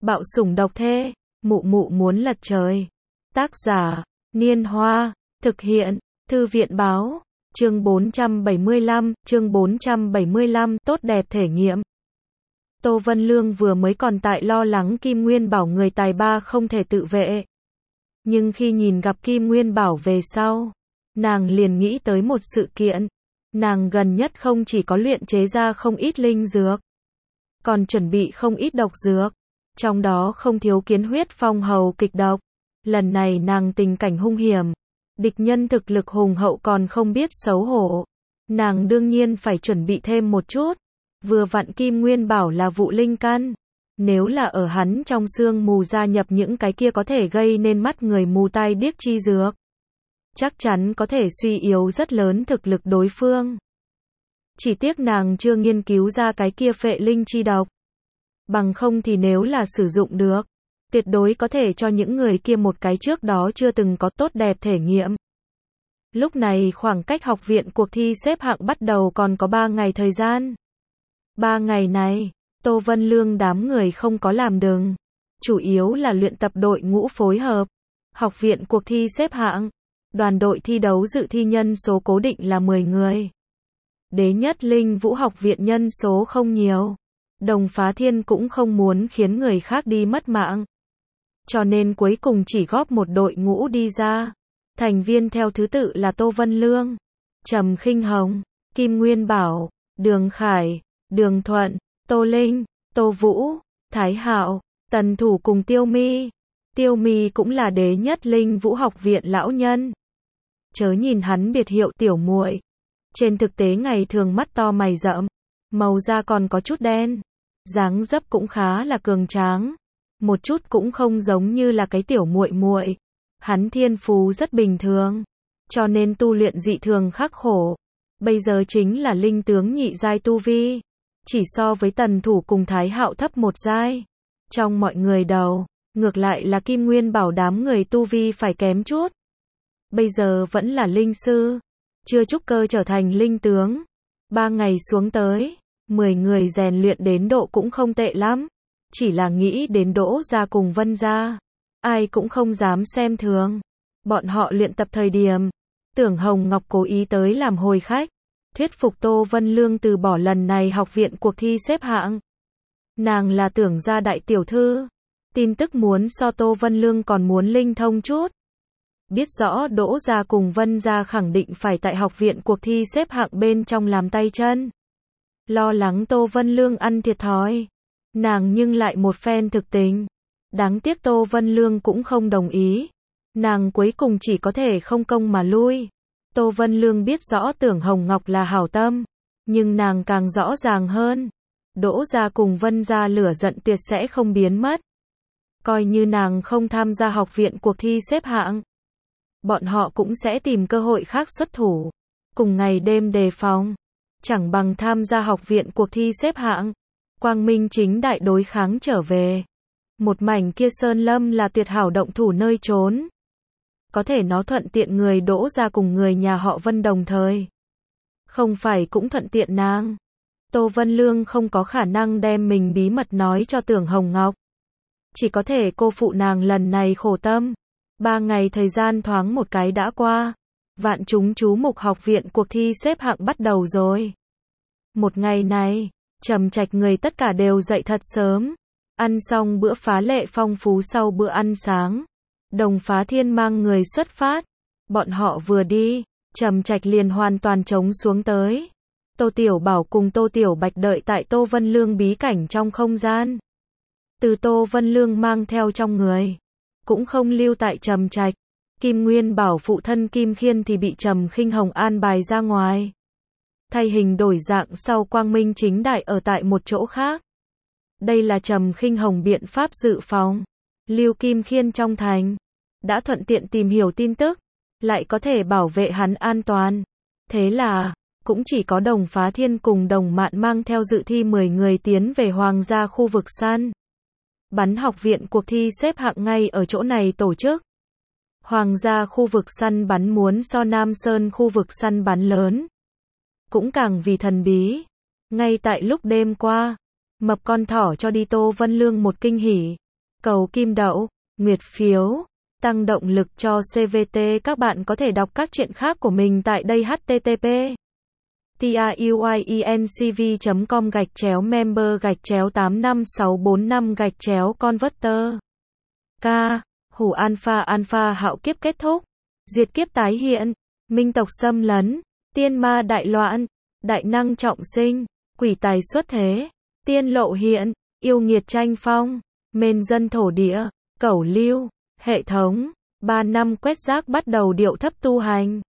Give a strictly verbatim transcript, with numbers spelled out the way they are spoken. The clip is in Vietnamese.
Bạo sủng độc thê, mụ mụ muốn lật trời. Tác giả, Niên Hoa, thực hiện, Thư viện báo, chương bốn trăm bảy mươi lăm, chương bốn trăm bảy mươi lăm, tốt đẹp thể nghiệm. Tô Vân Lương vừa mới còn tại lo lắng Kim Nguyên Bảo người tài ba không thể tự vệ. Nhưng khi nhìn gặp Kim Nguyên Bảo về sau, nàng liền nghĩ tới một sự kiện. Nàng gần nhất không chỉ có luyện chế ra không ít linh dược, còn chuẩn bị không ít độc dược. Trong đó không thiếu kiến huyết phong hầu kịch độc. Lần này nàng tình cảnh hung hiểm, địch nhân thực lực hùng hậu còn không biết xấu hổ. Nàng đương nhiên phải chuẩn bị thêm một chút. Vừa vặn Kim Nguyên Bảo là vụ linh căn. Nếu là ở hắn trong xương mù gia nhập những cái kia có thể gây nên mắt người mù tai điếc chi dược, chắc chắn có thể suy yếu rất lớn thực lực đối phương. Chỉ tiếc nàng chưa nghiên cứu ra cái kia phệ linh chi độc. Bằng không thì nếu là sử dụng được, tuyệt đối có thể cho những người kia một cái trước đó chưa từng có tốt đẹp thể nghiệm. Lúc này khoảng cách học viện cuộc thi xếp hạng bắt đầu còn có ba ngày thời gian. Ba ngày này, Tô Vân Lương đám người không có làm đừng. Chủ yếu là luyện tập đội ngũ phối hợp. Học viện cuộc thi xếp hạng. Đoàn đội thi đấu dự thi nhân số cố định là mười người. Đế nhất linh vũ học viện nhân số không nhiều. Đồng Phá Thiên cũng không muốn khiến người khác đi mất mạng. Cho nên cuối cùng chỉ góp một đội ngũ đi ra. Thành viên theo thứ tự là Tô Vân Lương, Trầm Khinh Hồng, Kim Nguyên Bảo, Đường Khải, Đường Thuận, Tô Linh, Tô Vũ, Thái Hạo, Tần Thủ cùng Tiêu Mi. Tiêu Mi cũng là đế nhất linh vũ học viện lão nhân. Chớ nhìn hắn biệt hiệu tiểu muội, trên thực tế ngày thường mắt to mày rậm, màu da còn có chút đen, dáng dấp cũng khá là cường tráng, một chút cũng không giống như là cái tiểu muội muội. Hắn thiên phú rất bình thường, cho nên tu luyện dị thường khắc khổ. Bây giờ chính là linh tướng nhị giai tu vi, chỉ so với Tần Thủ cùng Thái Hạo thấp một giai. Trong mọi người đầu, ngược lại là Kim Nguyên Bảo đám người tu vi phải kém chút. Bây giờ vẫn là linh sư, chưa trúc cơ trở thành linh tướng. Ba ngày xuống tới, mười người rèn luyện đến độ cũng không tệ lắm. Chỉ là nghĩ đến Đỗ gia cùng Vân gia, ai cũng không dám xem thường. Bọn họ luyện tập thời điểm, Tưởng Hồng Ngọc cố ý tới làm hồi khách, thuyết phục Tô Vân Lương từ bỏ lần này học viện cuộc thi xếp hạng. Nàng là Tưởng gia đại tiểu thư, tin tức muốn so Tô Vân Lương còn muốn linh thông chút. Biết rõ Đỗ gia cùng Vân gia khẳng định phải tại học viện cuộc thi xếp hạng bên trong làm tay chân. Lo lắng Tô Vân Lương ăn thiệt thòi, nàng nhưng lại một phen thực tình. Đáng tiếc Tô Vân Lương cũng không đồng ý. Nàng cuối cùng chỉ có thể không công mà lui. Tô Vân Lương biết rõ Tưởng Hồng Ngọc là hảo tâm, nhưng nàng càng rõ ràng hơn, Đỗ gia cùng Vân gia lửa giận tuyệt sẽ không biến mất. Coi như nàng không tham gia học viện cuộc thi xếp hạng, bọn họ cũng sẽ tìm cơ hội khác xuất thủ, cùng ngày đêm đề phòng. Chẳng bằng tham gia học viện cuộc thi xếp hạng, quang minh chính đại đối kháng trở về. Một mảnh kia sơn lâm là tuyệt hảo động thủ nơi trốn. Có thể nó thuận tiện người Đỗ gia cùng người nhà họ Vân đồng thời. Không phải cũng thuận tiện nàng. Tô Vân Lương không có khả năng đem mình bí mật nói cho Tưởng Hồng Ngọc. Chỉ có thể cô phụ nàng lần này khổ tâm. Ba ngày thời gian thoáng một cái đã qua. Vạn chúng chú mục học viện cuộc thi xếp hạng bắt đầu rồi. Một ngày này, Trầm Trạch người tất cả đều dậy thật sớm. Ăn xong bữa phá lệ phong phú sau bữa ăn sáng, Đồng Phá Thiên mang người xuất phát. Bọn họ vừa đi, Trầm Trạch liền hoàn toàn trống xuống tới. Tô Tiểu Bảo cùng Tô Tiểu Bạch đợi tại Tô Vân Lương bí cảnh trong không gian. Từ Tô Vân Lương mang theo trong người, cũng không lưu tại Trầm Trạch. Kim Nguyên Bảo phụ thân Kim Khiên thì bị Trầm Khinh Hồng an bài ra ngoài. Thay hình đổi dạng sau quang minh chính đại ở tại một chỗ khác. Đây là Trầm Khinh Hồng biện pháp dự phòng. Lưu Kim Khiên trong thành, đã thuận tiện tìm hiểu tin tức, lại có thể bảo vệ hắn an toàn. Thế là, cũng chỉ có Đồng Phá Thiên cùng Đồng Mạn mang theo dự thi mười người tiến về Hoàng gia khu vực săn bắn học viện cuộc thi xếp hạng ngay ở chỗ này tổ chức. Hoàng gia khu vực săn bắn muốn so Nam Sơn khu vực săn bắn lớn, cũng càng vì thần bí. Ngay tại lúc đêm qua, mập con thỏ cho đi Tô Vân Lương một kinh hỉ. Cầu kim đậu, nguyệt phiếu, tăng động lực cho xê vê tê. Các bạn có thể đọc các chuyện khác của mình tại đây h t t p truyencv chấm com gạch chéo member gạch chéo tám năm sáu bốn năm gạch chéo converter. K. Hủ alpha alpha hạo kiếp kết thúc. Diệt kiếp tái hiện. Minh tộc xâm lấn. Tiên ma đại loạn. Đại năng trọng sinh. Quỷ tài xuất thế. Tiên lộ hiện. Yêu nghiệt tranh phong. Mên dân thổ địa. Cẩu lưu. Hệ thống. Ba năm quét rác bắt đầu điệu thấp tu hành.